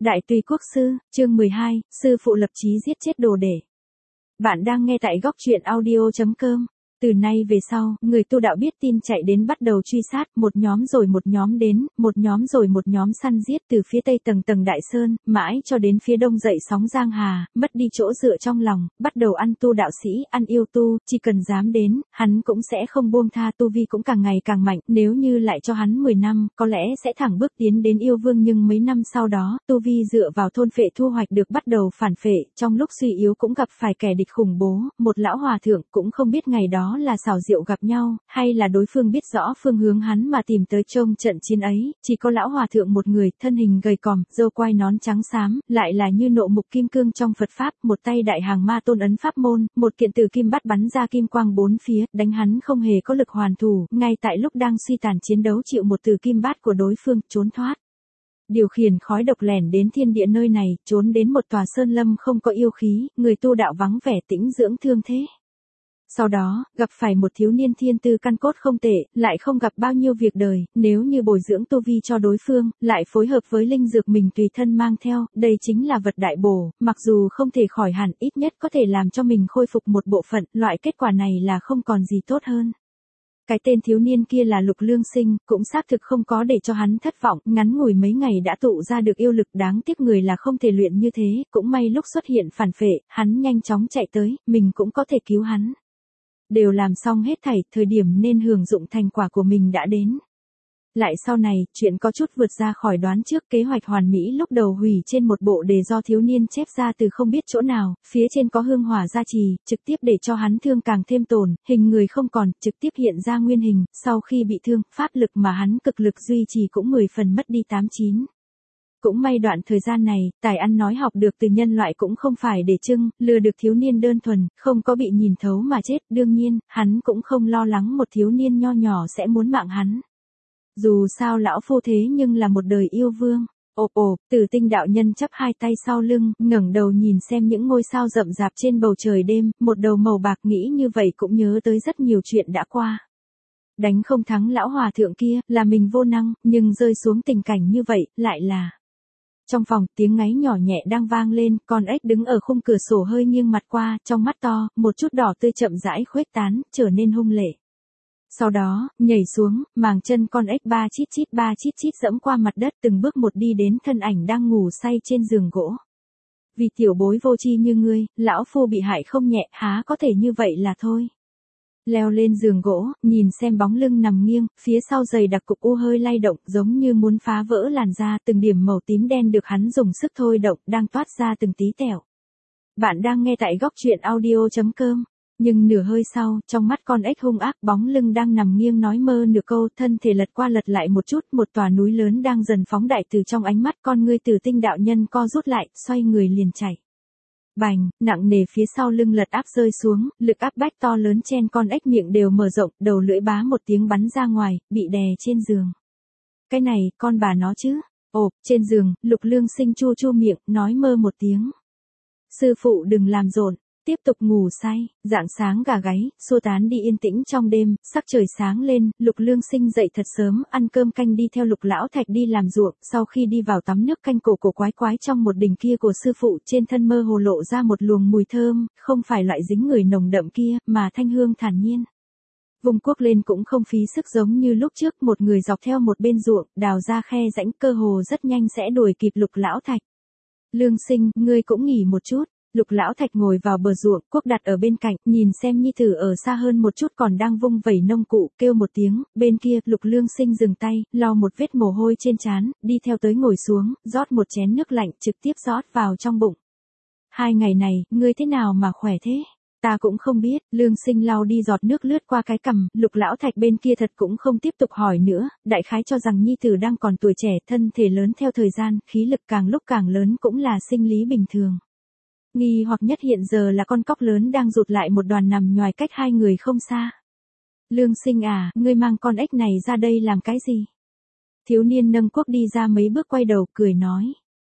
Đại Tùy Quốc Sư, chương 12, sư phụ lập chí giết chết đồ đệ. Bạn đang nghe tại góc truyện audio.com. Từ nay về sau, người tu đạo biết tin chạy đến bắt đầu truy sát, một nhóm rồi một nhóm đến, một nhóm rồi một nhóm săn giết từ phía tây tầng tầng đại sơn, mãi cho đến phía đông dậy sóng giang hà, mất đi chỗ dựa trong lòng, bắt đầu ăn tu đạo sĩ, ăn yêu tu, chỉ cần dám đến, hắn cũng sẽ không buông tha, tu vi cũng càng ngày càng mạnh, nếu như lại cho hắn 10 năm, có lẽ sẽ thẳng bước tiến đến yêu vương, nhưng mấy năm sau đó, tu vi dựa vào thôn phệ thu hoạch được bắt đầu phản phệ, trong lúc suy yếu cũng gặp phải kẻ địch khủng bố, một lão hòa thượng cũng không biết ngày đó là xảo diệu gặp nhau, hay là đối phương biết rõ phương hướng hắn mà tìm tới trông trận chiến ấy, chỉ có lão hòa thượng một người, thân hình gầy còm, râu quai nón trắng xám, lại là như nộ mục kim cương trong Phật Pháp, một tay đại hàng ma tôn ấn pháp môn, một kiện tử kim bắt bắn ra kim quang bốn phía, đánh hắn không hề có lực hoàn thủ, ngay tại lúc đang suy tàn chiến đấu chịu một tử kim bát của đối phương, trốn thoát. Điều khiển khói độc lẻn đến thiên địa nơi này, trốn đến một tòa sơn lâm không có yêu khí, người tu đạo vắng vẻ tĩnh dưỡng thương thế. Sau đó, gặp phải một thiếu niên thiên tư căn cốt không tệ, lại không gặp bao nhiêu việc đời, nếu như bồi dưỡng tu vi cho đối phương, lại phối hợp với linh dược mình tùy thân mang theo, đây chính là vật đại bổ, mặc dù không thể khỏi hẳn, ít nhất có thể làm cho mình khôi phục một bộ phận, loại kết quả này là không còn gì tốt hơn. Cái tên thiếu niên kia là Lục Lương Sinh, cũng xác thực không có để cho hắn thất vọng, ngắn ngủi mấy ngày đã tụ ra được yêu lực, đáng tiếc người là không thể luyện như thế, cũng may lúc xuất hiện phản phệ, hắn nhanh chóng chạy tới, mình cũng có thể cứu hắn. Đều làm xong hết thảy, thời điểm nên hưởng dụng thành quả của mình đã đến. Lại sau này, chuyện có chút vượt ra khỏi đoán trước, kế hoạch hoàn mỹ lúc đầu hủy trên một bộ đề do thiếu niên chép ra từ không biết chỗ nào, phía trên có hương hỏa gia trì, trực tiếp để cho hắn thương càng thêm tổn, hình người không còn, trực tiếp hiện ra nguyên hình, sau khi bị thương, pháp lực mà hắn cực lực duy trì cũng 10 phần mất đi 8-9. Cũng may đoạn thời gian này, tài ăn nói học được từ nhân loại cũng không phải để trưng, lừa được thiếu niên đơn thuần, không có bị nhìn thấu mà chết, đương nhiên, hắn cũng không lo lắng một thiếu niên nho nhỏ sẽ muốn mạng hắn. Dù sao lão phu thế nhưng là một đời yêu vương. Tử Tinh đạo nhân chắp hai tay sau lưng, ngẩng đầu nhìn xem những ngôi sao rậm rạp trên bầu trời đêm, một đầu màu bạc, nghĩ như vậy cũng nhớ tới rất nhiều chuyện đã qua. Đánh không thắng lão hòa thượng kia, là mình vô năng, nhưng rơi xuống tình cảnh như vậy, lại là... Trong phòng, tiếng ngáy nhỏ nhẹ đang vang lên, con ếch đứng ở khung cửa sổ hơi nghiêng mặt qua, trong mắt to, một chút đỏ tươi chậm rãi khuếch tán, trở nên hung lệ. Sau đó, nhảy xuống, màng chân con ếch ba chít chít dẫm qua mặt đất, từng bước một đi đến thân ảnh đang ngủ say trên giường gỗ. Vì tiểu bối vô tri như ngươi, lão phu bị hại không nhẹ, há có thể như vậy là thôi. Leo lên giường gỗ, nhìn xem bóng lưng nằm nghiêng, phía sau giày đặc cục u hơi lay động, giống như muốn phá vỡ làn da, từng điểm màu tím đen được hắn dùng sức thôi động, đang toát ra từng tí tẹo. Bạn đang nghe tại góc truyện audio.com. Nhưng nửa hơi sau, trong mắt con ếch hung ác, bóng lưng đang nằm nghiêng nói mơ nửa câu, thân thể lật qua lật lại một chút, một tòa núi lớn đang dần phóng đại từ trong ánh mắt, con ngươi Tử Tinh đạo nhân co rút lại, xoay người liền chạy. Bành, nặng nề phía sau lưng lật áp rơi xuống, lực áp bách to lớn chen con ếch miệng đều mở rộng, đầu lưỡi bá một tiếng bắn ra ngoài, bị đè trên giường. Cái này, con bà nó chứ. Trên giường, Lục Lương Sinh chu chu miệng, nói mơ một tiếng. Sư phụ đừng làm rộn. Tiếp tục ngủ say, rạng sáng gà gáy, xua tán đi yên tĩnh trong đêm, sắc trời sáng lên, Lục Lương Sinh dậy thật sớm, ăn cơm canh đi theo Lục Lão Thạch đi làm ruộng, sau khi đi vào tắm nước canh cổ quái quái trong một đình kia của sư phụ, trên thân mơ hồ lộ ra một luồng mùi thơm, không phải loại dính người nồng đậm kia, mà thanh hương thản nhiên. Vùng cuốc lên cũng không phí sức giống như lúc trước, một người dọc theo một bên ruộng, đào ra khe rãnh, cơ hồ rất nhanh sẽ đuổi kịp Lục Lão Thạch. Lương Sinh, ngươi cũng nghỉ một chút. Lục Lão Thạch ngồi vào bờ ruộng, cuốc đặt ở bên cạnh, nhìn xem nhi tử ở xa hơn một chút còn đang vung vẩy nông cụ, kêu một tiếng, bên kia, Lục Lương Sinh dừng tay, lau một vết mồ hôi trên trán, đi theo tới ngồi xuống, rót một chén nước lạnh, trực tiếp rót vào trong bụng. 2 ngày này, ngươi thế nào mà khỏe thế? Ta cũng không biết, Lương Sinh lau đi giọt nước lướt qua cái cằm, Lục Lão Thạch bên kia thật cũng không tiếp tục hỏi nữa, đại khái cho rằng nhi tử đang còn tuổi trẻ, thân thể lớn theo thời gian, khí lực càng lúc càng lớn cũng là sinh lý bình thường. Nghi hoặc nhất hiện giờ là con cóc lớn đang rụt lại một đoàn nằm nhoài cách hai người không xa. Lương Sinh à, ngươi mang con ếch này ra đây làm cái gì? Thiếu niên nâng cuốc đi ra mấy bước quay đầu cười nói.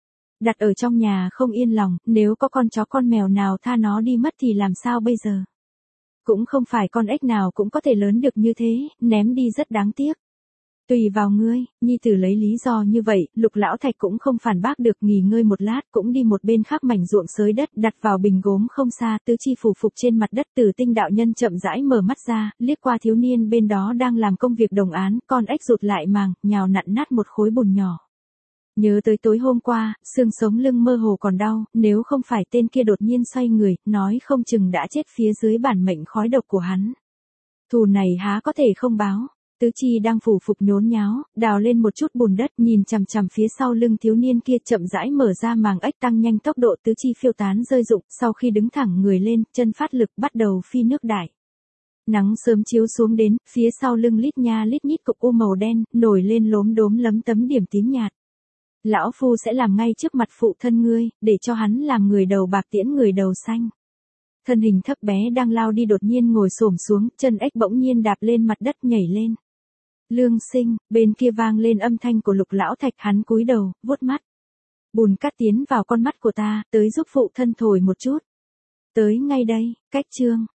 Đặt ở trong nhà không yên lòng, nếu có con chó con mèo nào tha nó đi mất thì làm sao bây giờ? Cũng không phải con ếch nào cũng có thể lớn được như thế, ném đi rất đáng tiếc. Tùy vào ngươi, nhi tử lấy lý do như vậy, Lục Lão Thạch cũng không phản bác được, nghỉ ngơi một lát, cũng đi một bên khác mảnh ruộng xới đất, đặt vào bình gốm không xa, tứ chi phủ phục trên mặt đất. Tử Tinh đạo nhân chậm rãi mở mắt ra, liếc qua thiếu niên bên đó đang làm công việc đồng án, con ếch rụt lại màng, nhào nặn nát một khối bùn nhỏ. Nhớ tới tối hôm qua, xương sống lưng mơ hồ còn đau, nếu không phải tên kia đột nhiên xoay người, nói không chừng đã chết phía dưới bản mệnh khói độc của hắn. Thù này há có thể không báo. Tứ chi đang phủ phục nhốn nháo, đào lên một chút bùn đất, nhìn chằm chằm phía sau lưng thiếu niên kia, chậm rãi mở ra màng ếch, tăng nhanh tốc độ, tứ chi phiêu tán rơi rụng, sau khi đứng thẳng người lên, chân phát lực bắt đầu phi nước đại. Nắng sớm chiếu xuống đến, phía sau lưng lít nha lít nhít cục u màu đen, nổi lên lốm đốm lấm tấm điểm tím nhạt. Lão phu sẽ làm ngay trước mặt phụ thân ngươi, để cho hắn làm người đầu bạc tiễn người đầu xanh. Thân hình thấp bé đang lao đi đột nhiên ngồi xổm xuống, chân ếch bỗng nhiên đạp lên mặt đất nhảy lên. Lương Sinh, bên kia vang lên âm thanh của Lục Lão Thạch, hắn cúi đầu, vuốt mắt. Bùn cát tiến vào con mắt của ta, tới giúp phụ thân thổi một chút. Tới ngay đây, cách chương.